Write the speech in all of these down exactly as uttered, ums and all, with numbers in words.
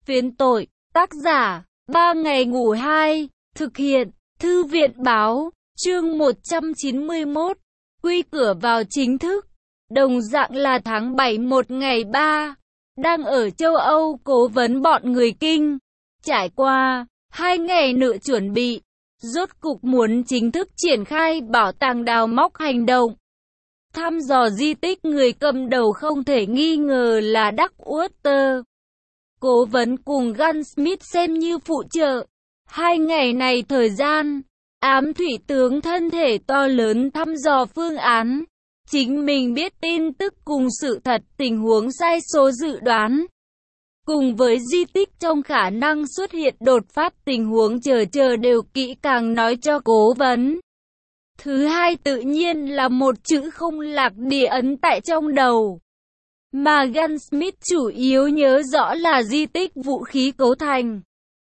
Phiến tội, tác giả, ba ngày ngủ hai, thực hiện, Thư viện báo, chương một trăm chín mươi mốt, quy cửa vào chính thức, đồng dạng là tháng bảy một ngày ba, đang ở châu Âu cố vấn bọn người Kinh, trải qua hai ngày nữa chuẩn bị, rốt cục muốn chính thức triển khai bảo tàng đào móc hành động. Thăm dò di tích người cầm đầu không thể nghi ngờ là Duckwater. Cố vấn cùng Gunsmith xem như phụ trợ. Hai ngày này thời gian, ám thủy tướng thân thể to lớn thăm dò phương án. Chính mình biết tin tức cùng sự thật tình huống sai số dự đoán. Cùng với di tích trong khả năng xuất hiện đột phát tình huống chờ chờ đều kỹ càng nói cho cố vấn. Thứ hai tự nhiên là một chữ không lạc địa ấn tại trong đầu. Mà Gunsmith chủ yếu nhớ rõ là di tích vũ khí cấu thành.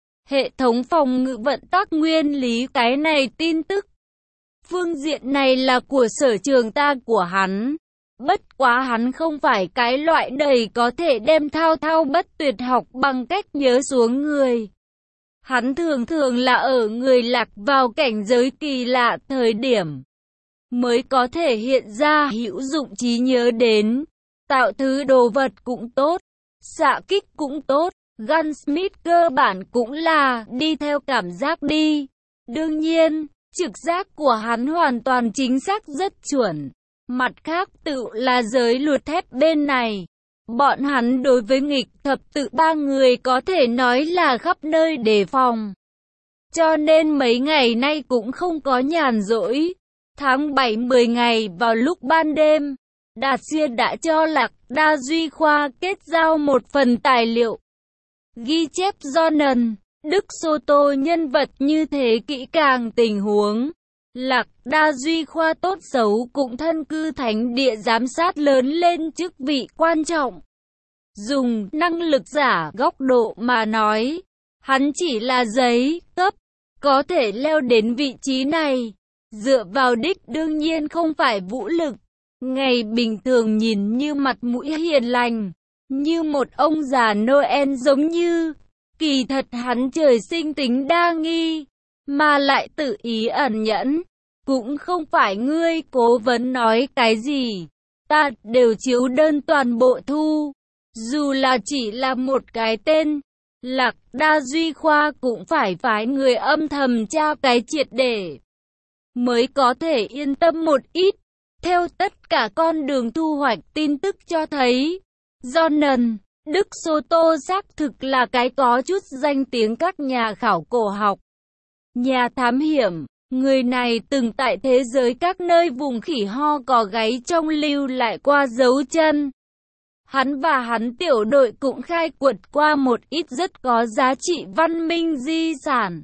Hệ thống phòng ngự vận tắc nguyên lý cái này tin tức. Phương diện này là của sở trường ta của hắn. Bất quá hắn không phải cái loại đầy có thể đem thao thao bất tuyệt học bằng cách nhớ xuống người. Hắn thường thường là ở người lạc vào cảnh giới kỳ lạ thời điểm mới có thể hiện ra hữu dụng trí nhớ đến. Tạo thứ đồ vật cũng tốt, xạ kích cũng tốt, Gunsmith cơ bản cũng là đi theo cảm giác đi. Đương nhiên, trực giác của hắn hoàn toàn chính xác rất chuẩn. Mặt khác tự là giới luật thép bên này. Bọn hắn đối với nghịch thập tự ba người có thể nói là khắp nơi đề phòng. Cho nên mấy ngày nay cũng không có nhàn rỗi. Tháng bảy mười ngày vào lúc ban đêm, Đạt Xuyên đã cho Lạc Đa Duy Khoa kết giao một phần tài liệu. Ghi chép Jonan, Đức Sô Tô nhân vật như thế kỹ càng tình huống. Lạc Đa Duy Khoa tốt xấu cũng thân cư thánh địa giám sát lớn lên chức vị quan trọng. Dùng năng lực giả góc độ mà nói, hắn chỉ là giấy cấp, có thể leo đến vị trí này. Dựa vào đích đương nhiên không phải vũ lực. Ngày bình thường nhìn như mặt mũi hiền lành, như một ông già Noel giống như. Kỳ thật hắn trời sinh tính đa nghi, mà lại tự ý ẩn nhẫn. Cũng không phải ngươi cố vấn nói cái gì, ta đều chiếu đơn toàn bộ thu. Dù là chỉ là một cái tên, Lạc Đa Duy Khoa cũng phải phái người âm thầm tra cái triệt để, mới có thể yên tâm một ít. Theo tất cả con đường thu hoạch tin tức cho thấy, Jonan, Đức Sô Tô xác thực là cái có chút danh tiếng các nhà khảo cổ học, nhà thám hiểm. Người này từng tại thế giới các nơi vùng khỉ ho cò gáy trong lưu lại qua dấu chân. Hắn và hắn tiểu đội cũng khai quật qua một ít rất có giá trị văn minh di sản.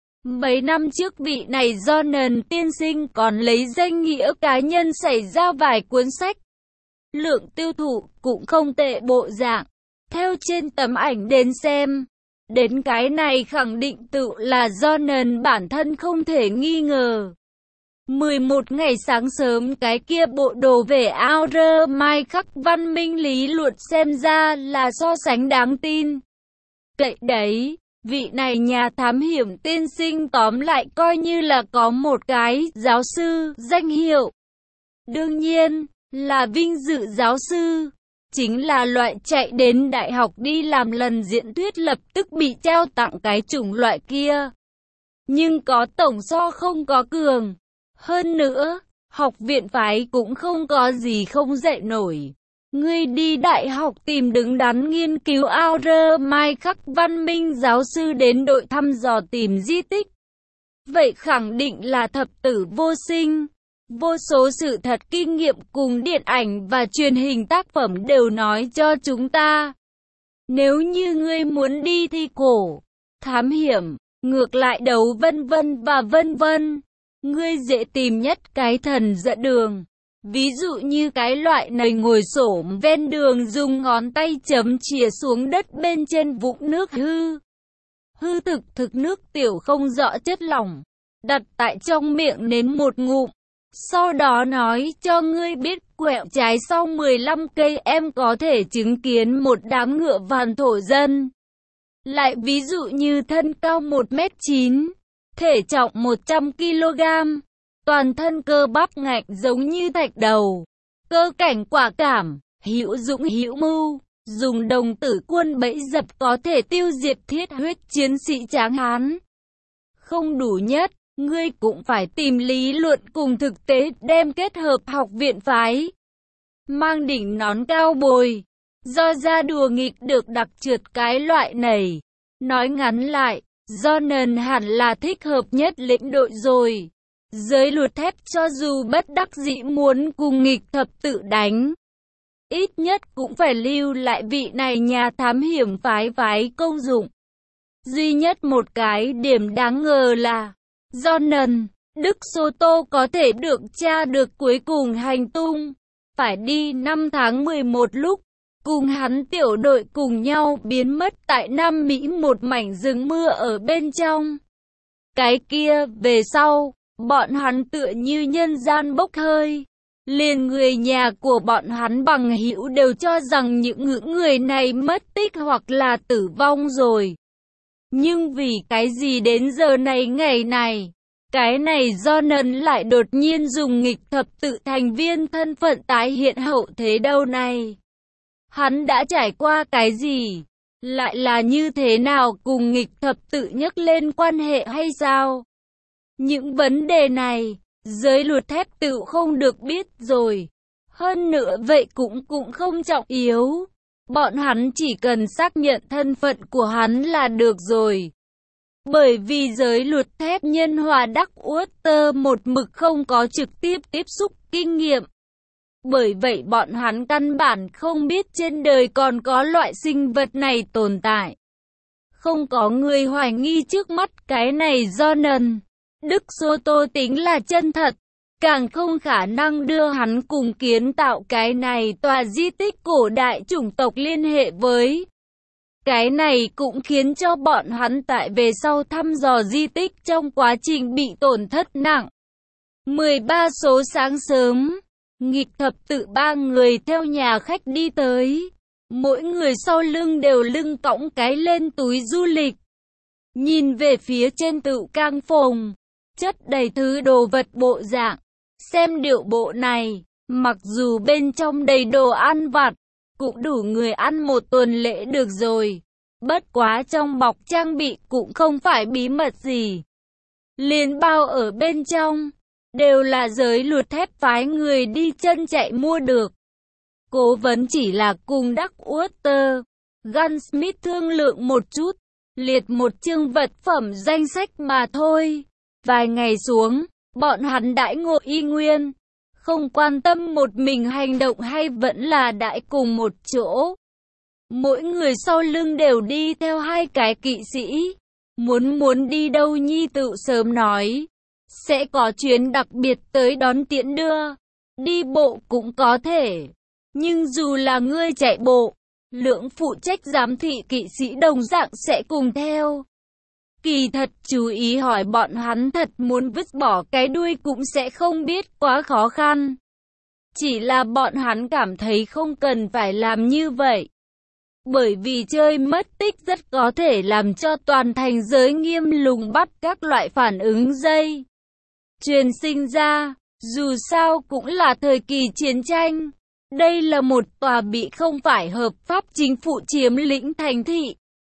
Mấy năm trước vị này Jonan tiên sinh còn lấy danh nghĩa cá nhân xảy ra vài cuốn sách. Lượng tiêu thụ cũng không tệ bộ dạng. Theo trên tấm ảnh đến xem, đến cái này khẳng định tự là Jonan bản thân không thể nghi ngờ. mười một ngày sáng sớm cái kia bộ đồ về Aura Mai khắc văn minh lý luận xem ra là so sánh đáng tin. Cậy đấy, vị này nhà thám hiểm tiên sinh tóm lại coi như là có một cái giáo sư danh hiệu. Đương nhiên, là vinh dự giáo sư. Chính là loại chạy đến đại học đi làm lần diễn thuyết lập tức bị trao tặng cái chủng loại kia. Nhưng có tổng so không có cường. Hơn nữa, học viện phái cũng không có gì không dạy nổi. Ngươi đi đại học tìm đứng đắn nghiên cứu Aura Mai khắc văn minh giáo sư đến đội thăm dò tìm di tích. Vậy khẳng định là thập tử vô sinh. Vô số sự thật kinh nghiệm cùng điện ảnh và truyền hình tác phẩm đều nói cho chúng ta. Nếu như ngươi muốn đi thi cổ, thám hiểm, ngược lại đấu vân vân và vân vân, ngươi dễ tìm nhất cái thần dẫn đường. Ví dụ như cái loại này ngồi xổm ven đường dùng ngón tay chấm chìa xuống đất bên trên vũng nước hư. Hư thực thực nước tiểu không rõ chất lỏng, đặt tại trong miệng nếm một ngụm. Sau đó nói cho ngươi biết quẹo trái sau mười lăm cây em có thể chứng kiến một đám ngựa vàn thổ dân. Lại ví dụ như thân cao một mét chín, thể trọng một trăm ki lô gam, toàn thân cơ bắp ngạnh giống như thạch đầu, cơ cảnh quả cảm, hữu dũng hữu mưu, dùng đồng tử quân bẫy dập có thể tiêu diệt thiết huyết chiến sĩ tráng hán. Không đủ nhất, ngươi cũng phải tìm lý luận cùng thực tế đem kết hợp học viện phái. Mang đỉnh nón cao bồi, do ra đùa nghịch được đặc trượt cái loại này. Nói ngắn lại, Jonan hẳn là thích hợp nhất lĩnh đội rồi. Giới luật thép cho dù bất đắc dĩ muốn cùng nghịch thập tự đánh, ít nhất cũng phải lưu lại vị này nhà thám hiểm phái phái công dụng. Duy nhất một cái điểm đáng ngờ là Jonan, Đức Soto có thể được tra được cuối cùng hành tung. Phải đi năm tháng mười một lúc, cùng hắn tiểu đội cùng nhau biến mất tại Nam Mỹ một mảnh rừng mưa ở bên trong. Cái kia, về sau, bọn hắn tựa như nhân gian bốc hơi. Liền người nhà của bọn hắn bằng hữu đều cho rằng những ngưỡng người này mất tích hoặc là tử vong rồi. Nhưng vì cái gì đến giờ này ngày này, cái này Jonan lại đột nhiên dùng nghịch thập tự thành viên thân phận tái hiện hậu thế đâu này? Hắn đã trải qua cái gì? Lại là như thế nào cùng nghịch thập tự nhắc lên quan hệ hay sao? Những vấn đề này, giới luật thép tự không được biết rồi. Hơn nữa vậy cũng cũng không trọng yếu. Bọn hắn chỉ cần xác nhận thân phận của hắn là được rồi. Bởi vì giới luật thép nhân hòa Đắc Utter một mực không có trực tiếp tiếp xúc kinh nghiệm. Bởi vậy bọn hắn căn bản không biết trên đời còn có loại sinh vật này tồn tại. Không có người hoài nghi trước mắt cái này Jonan, Đức Soto tính là chân thật. Càng không khả năng đưa hắn cùng kiến tạo cái này tòa di tích cổ đại chủng tộc liên hệ với. Cái này cũng khiến cho bọn hắn tại về sau thăm dò di tích trong quá trình bị tổn thất nặng. mười ba số sáng sớm, nghịch thập tự ba người theo nhà khách đi tới. Mỗi người sau lưng đều lưng cõng cái lên túi du lịch. Nhìn về phía trên tự cang phòng, chất đầy thứ đồ vật bộ dạng. Xem điệu bộ này, mặc dù bên trong đầy đồ ăn vặt, cũng đủ người ăn một tuần lễ được rồi. Bất quá trong bọc trang bị cũng không phải bí mật gì. Liền bao ở bên trong, đều là giới luật thép phái người đi chân chạy mua được. Cố vấn chỉ là cùng Đắc Utter, Gunsmith thương lượng một chút, liệt một chương vật phẩm danh sách mà thôi. Vài ngày xuống, bọn hắn đãi ngộ y nguyên, không quan tâm một mình hành động hay vẫn là đãi cùng một chỗ. Mỗi người sau lưng đều đi theo hai cái kỵ sĩ. Muốn muốn đi đâu nhi tự sớm nói. Sẽ có chuyến đặc biệt tới đón tiễn đưa. Đi bộ cũng có thể. Nhưng dù là ngươi chạy bộ, lượng phụ trách giám thị kỵ sĩ đồng dạng sẽ cùng theo. Kỳ thật chú ý hỏi bọn hắn thật muốn vứt bỏ cái đuôi cũng sẽ không biết quá khó khăn. Chỉ là bọn hắn cảm thấy không cần phải làm như vậy. Bởi vì chơi mất tích rất có thể làm cho toàn thành giới nghiêm lùng bắt các loại phản ứng dây chuyền sinh ra, dù sao cũng là thời kỳ chiến tranh. Đây là một tòa bị không phải hợp pháp chính phủ chiếm lĩnh thành thị.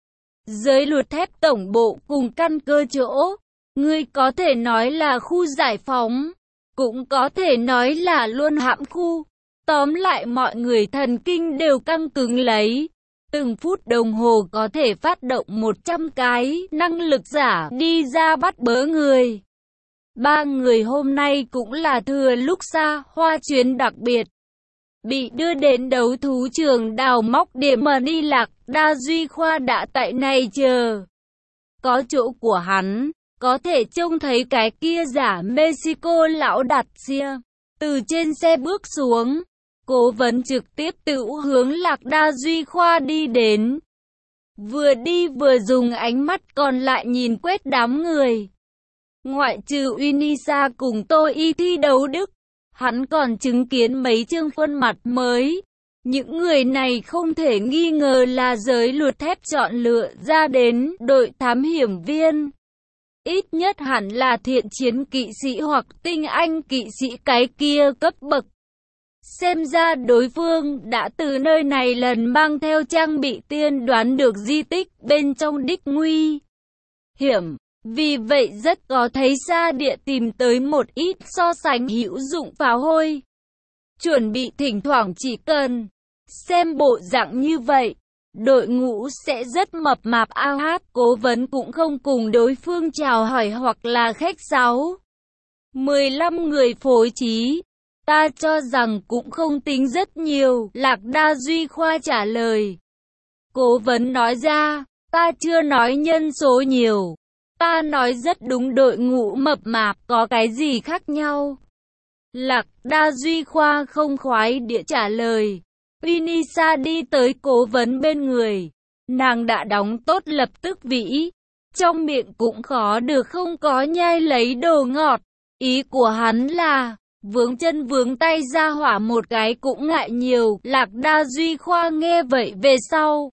Giới luật thép tổng bộ cùng căn cơ chỗ, ngươi có thể nói là khu giải phóng, cũng có thể nói là luôn hãm khu. Tóm lại mọi người thần kinh đều căng cứng lấy. Từng phút đồng hồ có thể phát động một trăm cái năng lực giả đi ra bắt bớ người. Ba người hôm nay cũng là thừa lúc xa hoa chuyến đặc biệt. Bị đưa đến đấu thú trường đào móc điểm mà đi lạc, Đa Duy Khoa đã tại này chờ. Có chỗ của hắn, có thể trông thấy cái kia giả Mexico lão đặt xia. Từ trên xe bước xuống, cố vấn trực tiếp tự hướng lạc Đa Duy Khoa đi đến. Vừa đi vừa dùng ánh mắt còn lại nhìn quét đám người. Ngoại trừ Unisa cùng Tô Y thi đấu Đức, hắn còn chứng kiến mấy chương khuôn mặt mới. Những người này không thể nghi ngờ là giới luật thép chọn lựa ra đến đội thám hiểm viên. Ít nhất hẳn là thiện chiến kỵ sĩ hoặc tinh anh kỵ sĩ cái kia cấp bậc. Xem ra đối phương đã từ nơi này lần mang theo trang bị tiên đoán được di tích bên trong đích nguy hiểm. Vì vậy rất có thấy xa địa tìm tới một ít so sánh hữu dụng pháo hôi. Chuẩn bị thỉnh thoảng chỉ cần xem bộ dạng như vậy, đội ngũ sẽ rất mập mạp. Ao hát cố vấn cũng không cùng đối phương chào hỏi hoặc là khách sáo. mười lăm người phối trí, ta cho rằng cũng không tính rất nhiều, Lạc Đa Duy Khoa trả lời. Cố vấn nói ra, ta chưa nói nhân số nhiều, ta nói rất đúng, đội ngũ mập mạp có cái gì khác nhau. Lạc Đa Duy Khoa không khoái địa trả lời. Vinisa đi tới cố vấn bên người. Nàng đã đóng tốt lập tức vĩ. Trong miệng cũng khó được không có nhai lấy đồ ngọt. Ý của hắn là, vướng chân vướng tay ra hỏa một cái cũng ngại nhiều. Lạc Đa Duy Khoa nghe vậy về sau.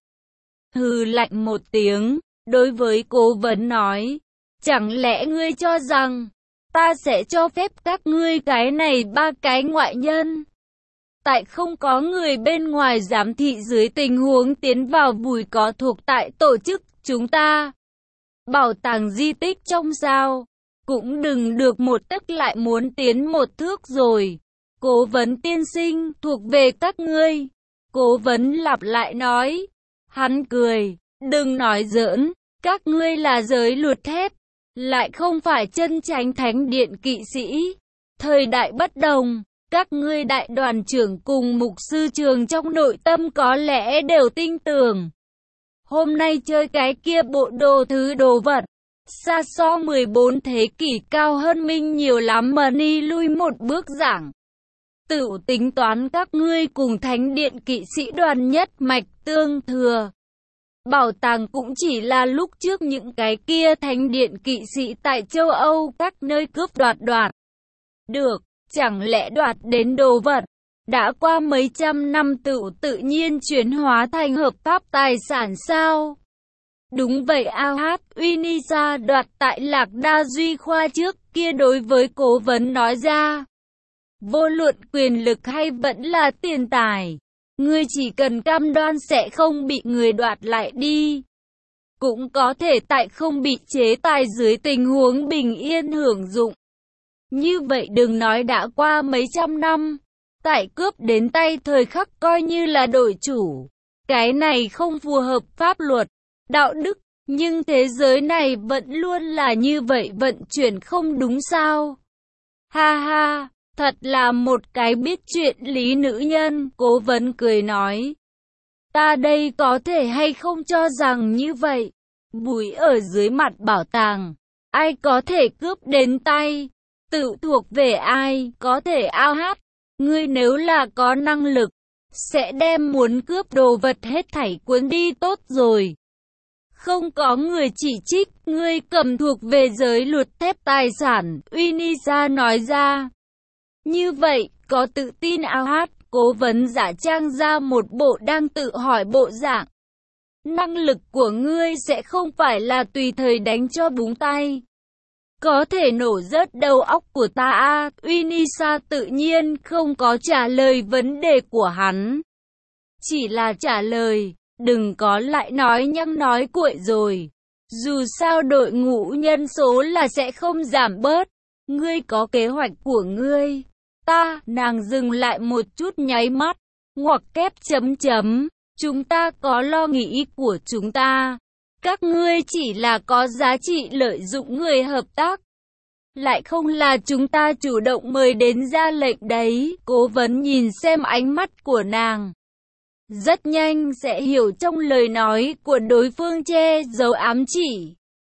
Hừ lạnh một tiếng, đối với cố vấn nói. Chẳng lẽ ngươi cho rằng, ta sẽ cho phép các ngươi cái này ba cái ngoại nhân? Tại không có người bên ngoài giám thị dưới tình huống tiến vào bùi có thuộc tại tổ chức chúng ta. Bảo tàng di tích trong sao, cũng đừng được một tấc lại muốn tiến một thước rồi. Cố vấn tiên sinh thuộc về các ngươi. Cố vấn lặp lại nói. Hắn cười, đừng nói giỡn, các ngươi là giới luật thép, lại không phải chân chánh thánh điện kỵ sĩ. Thời đại bất đồng. Các ngươi đại đoàn trưởng cùng mục sư trường trong nội tâm có lẽ đều tin tưởng. Hôm nay chơi cái kia bộ đồ thứ đồ vật. Xa so mười bốn thế kỷ cao hơn mình nhiều lắm mà ni lui một bước giảng. Tự tính toán các ngươi cùng thánh điện kỵ sĩ đoàn nhất mạch tương thừa. Bảo tàng cũng chỉ là lúc trước những cái kia thánh điện kỵ sĩ tại châu Âu các nơi cướp đoạt đoạt. Được. Chẳng lẽ đoạt đến đồ vật, đã qua mấy trăm năm tự tự nhiên chuyển hóa thành hợp pháp tài sản sao? Đúng vậy. Ao hát Vinisa đoạt tại Lạc Đa Duy Khoa trước kia đối với cố vấn nói ra. Vô luận quyền lực hay vẫn là tiền tài, ngươi chỉ cần cam đoan sẽ không bị người đoạt lại đi. Cũng có thể tại không bị chế tài dưới tình huống bình yên hưởng dụng. Như vậy đừng nói đã qua mấy trăm năm, tại cướp đến tay thời khắc coi như là đổi chủ. Cái này không phù hợp pháp luật, đạo đức, nhưng thế giới này vẫn luôn là như vậy, vận chuyển không đúng sao? Ha ha, thật là một cái biết chuyện lý nữ nhân, cố vấn cười nói. Ta đây có thể hay không cho rằng như vậy, bùi ở dưới mặt bảo tàng, ai có thể cướp đến tay? Tự thuộc về ai, có thể ao hát. Ngươi nếu là có năng lực, sẽ đem muốn cướp đồ vật hết thảy cuốn đi tốt rồi. Không có người chỉ trích, ngươi cầm thuộc về giới luật thép tài sản, Vinisa nói ra. Như vậy, có tự tin ao hát, cố vấn giả trang ra một bộ đang tự hỏi bộ dạng. Năng lực của ngươi sẽ không phải là tùy thời đánh cho búng tay. Có thể nổ rớt đầu óc của ta à? Vinisa tự nhiên không có trả lời vấn đề của hắn. Chỉ là trả lời, đừng có lại nói nhăng nói cuội rồi. Dù sao đội ngũ nhân số là sẽ không giảm bớt. Ngươi có kế hoạch của ngươi. Ta, nàng dừng lại một chút nháy mắt. Ngoặc kép chấm chấm. Chúng ta có lo nghĩ của chúng ta. Các ngươi chỉ là có giá trị lợi dụng người hợp tác. Lại không là chúng ta chủ động mời đến ra lệnh đấy. Cố vấn nhìn xem ánh mắt của nàng. Rất nhanh sẽ hiểu trong lời nói của đối phương che giấu ám chỉ.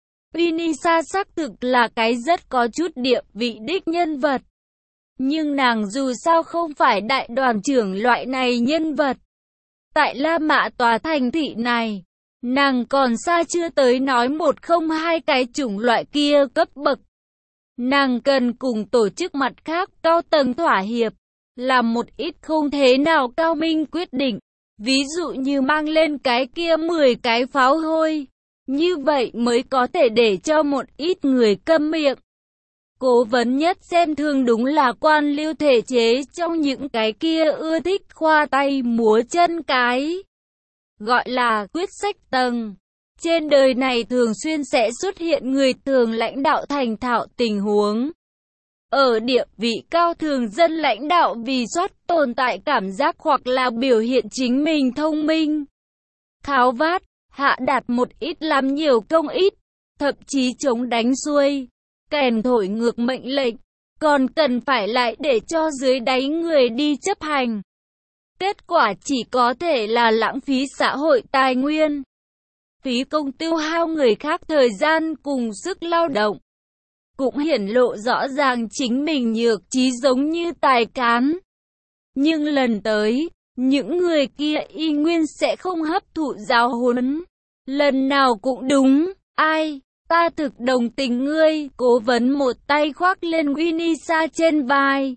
Vinisa xác thực là cái rất có chút địa vị đích nhân vật. Nhưng nàng dù sao không phải đại đoàn trưởng loại này nhân vật. Tại La Mã tòa thành thị này, nàng còn xa chưa tới nói một không hai cái chủng loại kia cấp bậc. Nàng cần cùng tổ chức mặt khác cao tầng thỏa hiệp. làm một ít không thế nào cao minh quyết định. Ví dụ như mang lên cái kia mười cái pháo hôi. Như vậy mới có thể để cho một ít người câm miệng. Cố vấn nhất xem thường đúng là quan liêu thể chế trong những cái kia ưa thích khoa tay múa chân cái. Gọi là quyết sách tầng. Trên đời này thường xuyên sẽ xuất hiện người thường lãnh đạo thành thạo tình huống. Ở địa vị cao thường dân lãnh đạo vì soát tồn tại cảm giác hoặc là biểu hiện chính mình thông minh. Tháo vát, hạ đạt một ít làm nhiều công ít, thậm chí chống đánh xuôi, kèn thổi ngược mệnh lệnh, còn cần phải lại để cho dưới đáy người đi chấp hành. Kết quả chỉ có thể là lãng phí xã hội tài nguyên, phí công tiêu hao người khác thời gian cùng sức lao động. Cũng hiển lộ rõ ràng chính mình nhược trí giống như tài cán. Nhưng lần tới, những người kia y nguyên sẽ không hấp thụ giáo huấn. Lần nào cũng đúng, ai, ta thực đồng tình ngươi, cố vấn một tay khoác lên Winisa trên vai.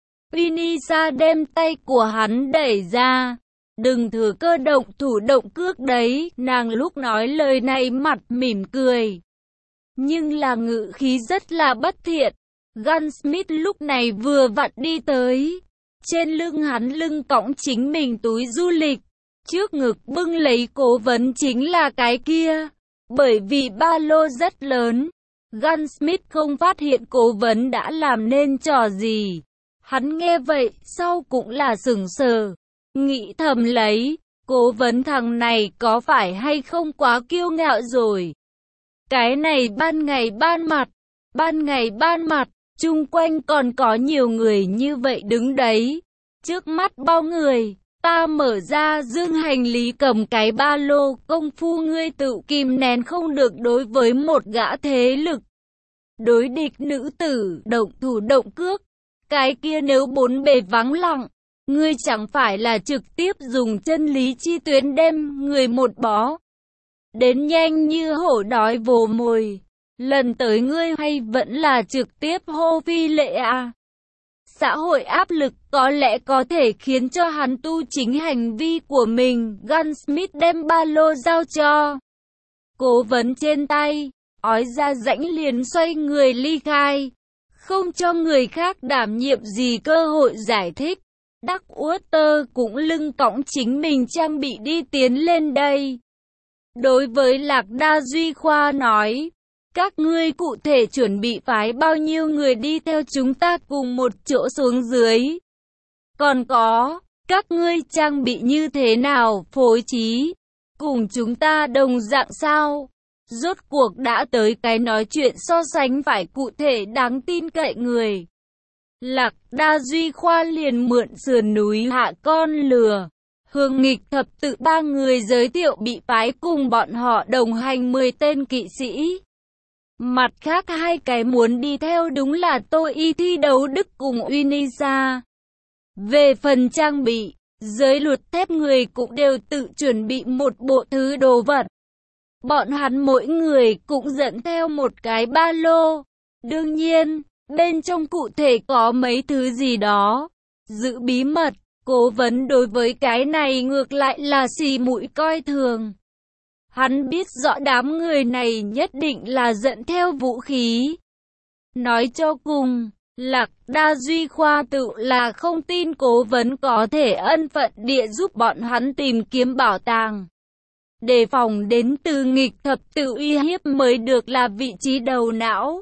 Winisa đem tay của hắn đẩy ra. Đừng thử cơ động thủ động cước đấy, nàng lúc nói lời này mặt mỉm cười. Nhưng là ngữ khí rất là bất thiện. Gunsmith lúc này vừa vặn đi tới. Trên lưng hắn lưng cõng chính mình túi du lịch. Trước ngực bưng lấy cố vấn chính là cái kia. Bởi vì ba lô rất lớn, Gunsmith không phát hiện cố vấn đã làm nên trò gì. Hắn nghe vậy, sau cũng là sững sờ. Nghĩ thầm lấy, cố vấn thằng này có phải hay không quá kiêu ngạo rồi. Cái này ban ngày ban mặt, ban ngày ban mặt, chung quanh còn có nhiều người như vậy đứng đấy. Trước mắt bao người, ta mở ra dương hành lý cầm cái ba lô, công phu ngươi tự kìm nén không được đối với một gã thế lực. Đối địch nữ tử, động thủ động cước, cái kia nếu bốn bề vắng lặng, ngươi chẳng phải là trực tiếp dùng chân lý chi tuyến đem người một bó. Đến nhanh như hổ đói vồ mồi, lần tới ngươi hay vẫn là trực tiếp hô phi lệ à? Xã hội áp lực có lẽ có thể khiến cho hắn tu chính hành vi của mình. Gunsmith đem ba lô giao cho cố vấn trên tay, ói ra rãnh liền xoay người ly khai, không cho người khác đảm nhiệm gì cơ hội giải thích. Duckwater cũng lưng cõng chính mình trang bị đi tiến lên đây. Đối với Lạc Đa Duy Khoa nói, các ngươi cụ thể chuẩn bị phái bao nhiêu người đi theo chúng ta cùng một chỗ xuống dưới? Còn có, các ngươi trang bị như thế nào, phối trí? Cùng chúng ta đồng dạng sao? Rốt cuộc đã tới cái nói chuyện so sánh phải cụ thể đáng tin cậy người. Lạc Đa Duy Khoa liền mượn sườn núi hạ con lừa. Hương Nghịch Thập Tự ba người giới thiệu bị phái cùng bọn họ đồng hành mười tên kỵ sĩ. Mặt khác hai cái muốn đi theo đúng là Tô Y thi đấu Đức cùng Winisa. Về phần trang bị, giới luật thép người cũng đều tự chuẩn bị một bộ thứ đồ vật. Bọn hắn mỗi người cũng dẫn theo một cái ba lô. Đương nhiên, bên trong cụ thể có mấy thứ gì đó. Giữ bí mật, cố vấn đối với cái này ngược lại là xì mũi coi thường. Hắn biết rõ đám người này nhất định là dẫn theo vũ khí. Nói cho cùng, Lạc Đa Duy Khoa tự là không tin cố vấn có thể ân phận địa giúp bọn hắn tìm kiếm bảo tàng. Đề phòng đến từ nghịch thập tự uy hiếp mới được là vị trí đầu não.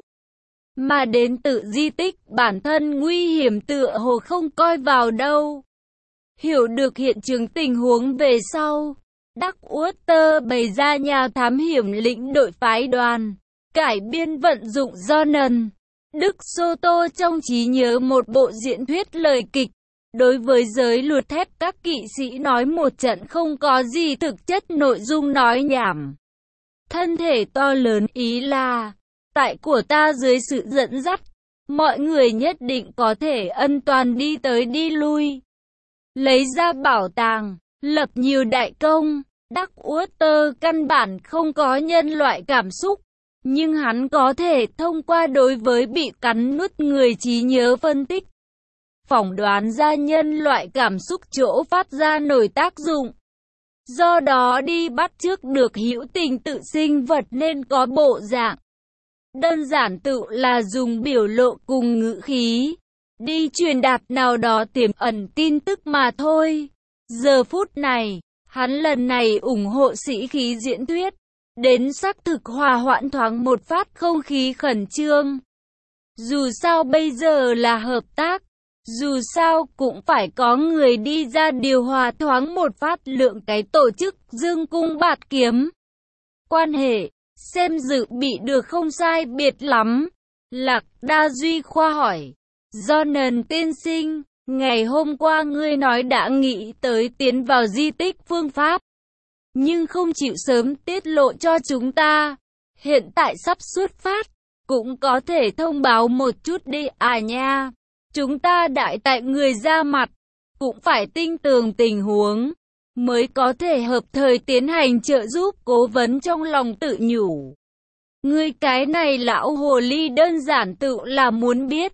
Mà đến từ di tích bản thân nguy hiểm tựa hồ không coi vào đâu. Hiểu được hiện trường tình huống về sau, Duckwater bày ra nhà thám hiểm lĩnh đội phái đoàn, cải biên vận dụng Jonan, Đức Soto trong trí nhớ một bộ diễn thuyết lời kịch. Đối với giới luật thép các kỵ sĩ nói một trận không có gì thực chất nội dung nói nhảm. Thân thể to lớn ý là, tại của ta dưới sự dẫn dắt, mọi người nhất định có thể ân toàn đi tới đi lui. Lấy ra bảo tàng, lập nhiều đại công. Duckwater căn bản không có nhân loại cảm xúc, nhưng hắn có thể thông qua đối với bị cắn nuốt người trí nhớ phân tích. phỏng đoán ra nhân loại cảm xúc chỗ phát ra nổi tác dụng. Do đó đi bắt chước được hữu tình tự sinh vật nên có bộ dạng. Đơn giản tự là dùng biểu lộ cùng ngữ khí, đi truyền đạt nào đó tiềm ẩn tin tức mà thôi. Giờ phút này, hắn lần này ủng hộ sĩ khí diễn thuyết, đến xác thực hòa hoãn thoáng một phát không khí khẩn trương. Dù sao bây giờ là hợp tác, dù sao cũng phải có người đi ra điều hòa thoáng một phát lượng cái tổ chức dương cung bạt kiếm. Quan hệ, xem dự bị được không sai biệt lắm. Lạc Đa Duy Khoa hỏi, do nền tiên sinh, ngày hôm qua ngươi nói đã nghĩ tới tiến vào di tích phương pháp, nhưng không chịu sớm tiết lộ cho chúng ta. Hiện tại sắp xuất phát, cũng có thể thông báo một chút đi à nha. Chúng ta đại tại người ra mặt, cũng phải tinh tường tình huống, mới có thể hợp thời tiến hành trợ giúp. Cố vấn trong lòng tự nhủ. Ngươi cái này lão hồ ly đơn giản tự là muốn biết.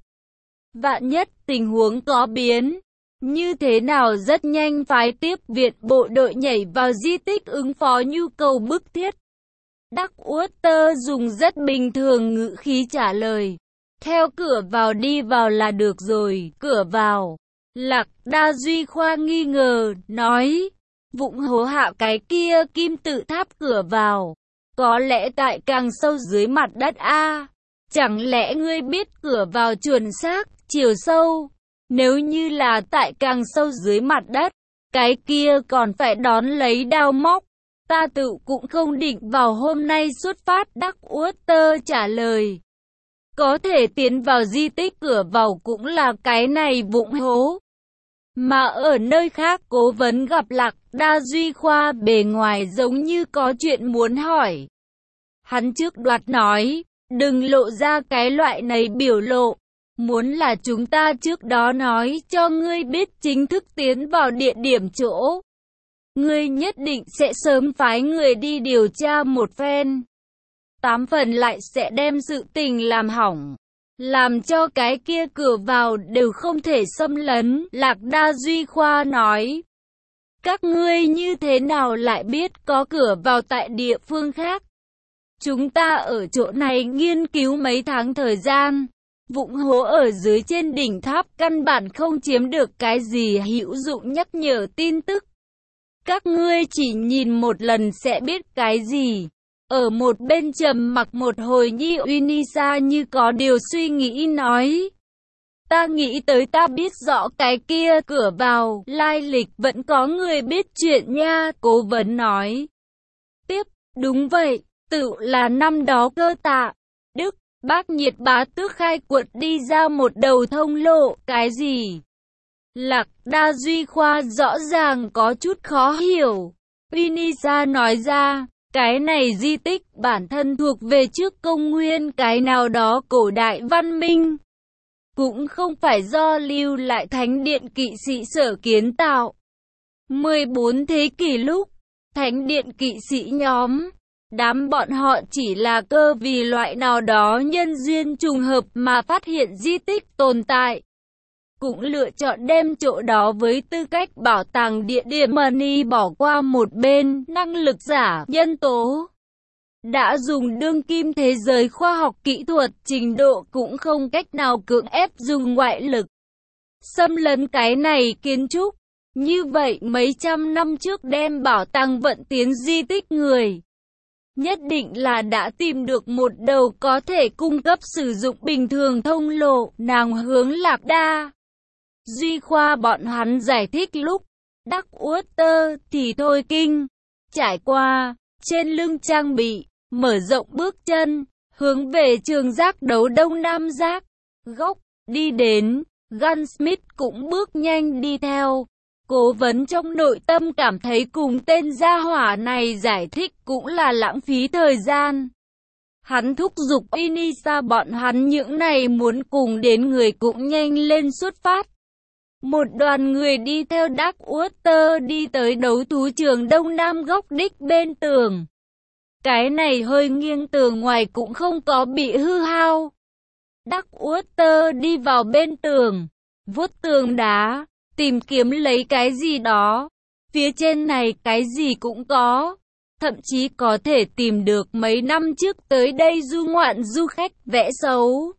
Vạn nhất tình huống có biến, như thế nào rất nhanh phái tiếp viện bộ đội nhảy vào di tích ứng phó nhu cầu bức thiết. Đắc Uất Tơ dùng rất bình thường ngữ khí trả lời. Theo cửa vào đi vào là được rồi, cửa vào. Lạc Đa Duy Khoa nghi ngờ, nói. Vụng hố hạ cái kia kim tự tháp cửa vào. Có lẽ tại càng sâu dưới mặt đất a. Chẳng lẽ ngươi biết cửa vào chuẩn xác, chiều sâu? Nếu như là tại càng sâu dưới mặt đất, cái kia còn phải đón lấy đao móc. Ta tự cũng không định vào hôm nay xuất phát. Đắc Uất Tơ trả lời. Có thể tiến vào di tích cửa vào cũng là cái này vụng hố. Mà ở nơi khác cố vấn gặp Lạc Đa Duy Khoa bề ngoài giống như có chuyện muốn hỏi. Hắn trước đoạt nói, đừng lộ ra cái loại này biểu lộ. Muốn là chúng ta trước đó nói cho ngươi biết chính thức tiến vào địa điểm chỗ. Ngươi nhất định sẽ sớm phái người đi điều tra một phen. Tám phần lại sẽ đem sự tình làm hỏng. Làm cho cái kia cửa vào đều không thể xâm lấn. Lạc Đa Duy Khoa nói. Các ngươi như thế nào lại biết có cửa vào tại địa phương khác? Chúng ta ở chỗ này nghiên cứu mấy tháng thời gian. Vụng hố ở dưới trên đỉnh tháp căn bản không chiếm được cái gì hữu dụng nhắc nhở tin tức. Các ngươi chỉ nhìn một lần sẽ biết cái gì. Ở một bên trầm mặc một hồi nhi Unisa như có điều suy nghĩ nói. Ta nghĩ tới ta biết rõ cái kia cửa vào, lai lịch vẫn có người biết chuyện nha, cố vấn nói. Tiếp, đúng vậy, tự là năm đó Cơ Tạ, Đức, Bác Nhiệt Bá Tước khai quật đi ra một đầu thông lộ, cái gì? Lạc Đa Duy Khoa rõ ràng có chút khó hiểu. Unisa nói ra. Cái này di tích bản thân thuộc về trước công nguyên cái nào đó cổ đại văn minh. Cũng không phải do lưu lại thánh điện kỵ sĩ sở kiến tạo. mười bốn thế kỷ lúc, thánh điện kỵ sĩ nhóm, đám bọn họ chỉ là cơ vì loại nào đó nhân duyên trùng hợp mà phát hiện di tích tồn tại. Cũng lựa chọn đem chỗ đó với tư cách bảo tàng địa điểm money bỏ qua một bên. Năng lực giả, nhân tố đã dùng đương kim thế giới khoa học kỹ thuật trình độ cũng không cách nào cưỡng ép dùng ngoại lực xâm lấn cái này kiến trúc. Như vậy mấy trăm năm trước đem bảo tàng vận tiến di tích người, nhất định là đã tìm được một đầu có thể cung cấp sử dụng bình thường thông lộ. Nàng hướng Lạc Đa Duy Khoa bọn hắn giải thích lúc Đắc Uất Tơ thì thôi kinh. Trải qua, trên lưng trang bị, mở rộng bước chân, hướng về trường giác đấu Đông Nam Giác, góc, đi đến, Gunsmith cũng bước nhanh đi theo. Cố vấn trong nội tâm cảm thấy cùng tên gia hỏa này giải thích cũng là lãng phí thời gian. Hắn thúc giục Unisa bọn hắn những này muốn cùng đến người cũng nhanh lên xuất phát. Một đoàn người đi theo Đắc Uất Tơ đi tới đấu thú trường Đông Nam góc đích bên tường. Cái này hơi nghiêng tường ngoài cũng không có bị hư hao. Đắc Uất Tơ đi vào bên tường, vuốt tường đá, tìm kiếm lấy cái gì đó. Phía trên này cái gì cũng có. Thậm chí có thể tìm được mấy năm trước tới đây du ngoạn du khách vẽ xấu.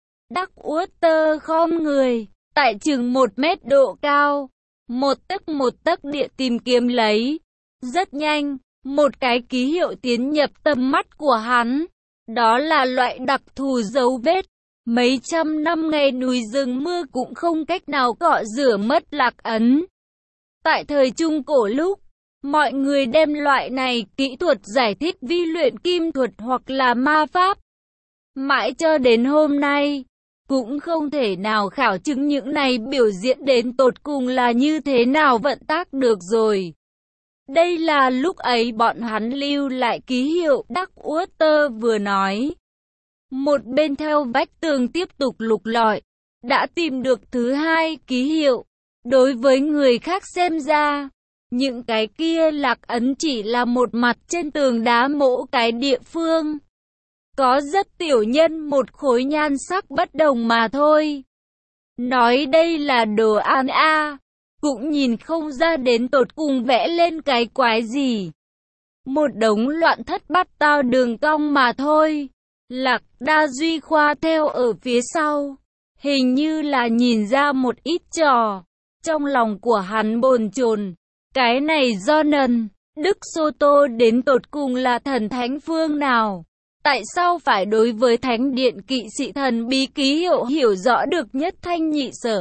Duckwater khom người, tại chừng một mét độ cao, một tấc một tấc địa tìm kiếm lấy. Rất nhanh, một cái ký hiệu tiến nhập tầm mắt của hắn. Đó là loại đặc thù dấu vết. Mấy trăm năm ngày núi rừng mưa cũng không cách nào cọ rửa mất lạc ấn. Tại thời Trung Cổ lúc, mọi người đem loại này kỹ thuật giải thích vi luyện kim thuật hoặc là ma pháp. Mãi cho đến hôm nay, cũng không thể nào khảo chứng những này biểu diễn đến tột cùng là như thế nào vận tác được rồi. Đây là lúc ấy bọn hắn lưu lại ký hiệu Duckwater vừa nói. Một bên theo vách tường tiếp tục lục lọi, đã tìm được thứ hai ký hiệu. Đối với người khác xem ra, những cái kia lạc ấn chỉ là một mặt trên tường đá mỗ cái địa phương. Có rất tiểu nhân một khối nhan sắc bất đồng mà thôi. Nói đây là đồ án A, cũng nhìn không ra đến tột cùng vẽ lên cái quái gì. Một đống loạn thất bát tao đường cong mà thôi. Lạc Đa Duy khoa theo ở phía sau, hình như là nhìn ra một ít trò. Trong lòng của hắn bồn chồn, cái này do nần, Đức Sô Tô đến tột cùng là thần thánh phương nào? Tại sao phải đối với thánh điện kỵ sĩ thần bí ký hiệu hiểu rõ được nhất thanh nhị sở?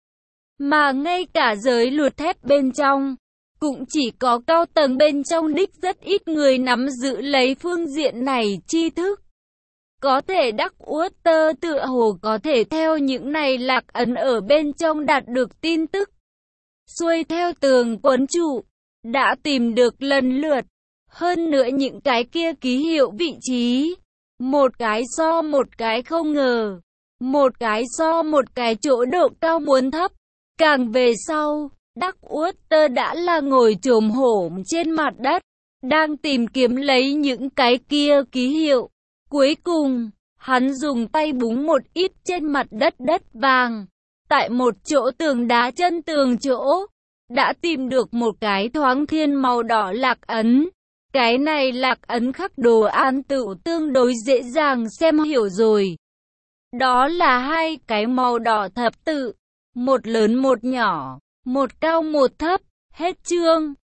Mà ngay cả giới luật thép bên trong, cũng chỉ có cao tầng bên trong đích rất ít người nắm giữ lấy phương diện này tri thức. Có thể Duckwater tựa hồ có thể theo những này lạc ấn ở bên trong đạt được tin tức. Xuôi theo tường quấn trụ, đã tìm được lần lượt. Hơn nữa những cái kia ký hiệu vị trí. Một cái so một cái không ngờ. Một cái so một cái chỗ độ cao muốn thấp. Càng về sau, Duckwater đã là ngồi chồm hổm trên mặt đất, đang tìm kiếm lấy những cái kia ký hiệu. Cuối cùng, hắn dùng tay búng một ít trên mặt đất đất vàng. Tại một chỗ tường đá chân tường chỗ, đã tìm được một cái thoáng thiên màu đỏ lạc ấn. Cái này lạc ấn khắc đồ án tự tương đối dễ dàng xem hiểu rồi. Đó là hai cái màu đỏ thập tự, một lớn một nhỏ, một cao một thấp, hết chương.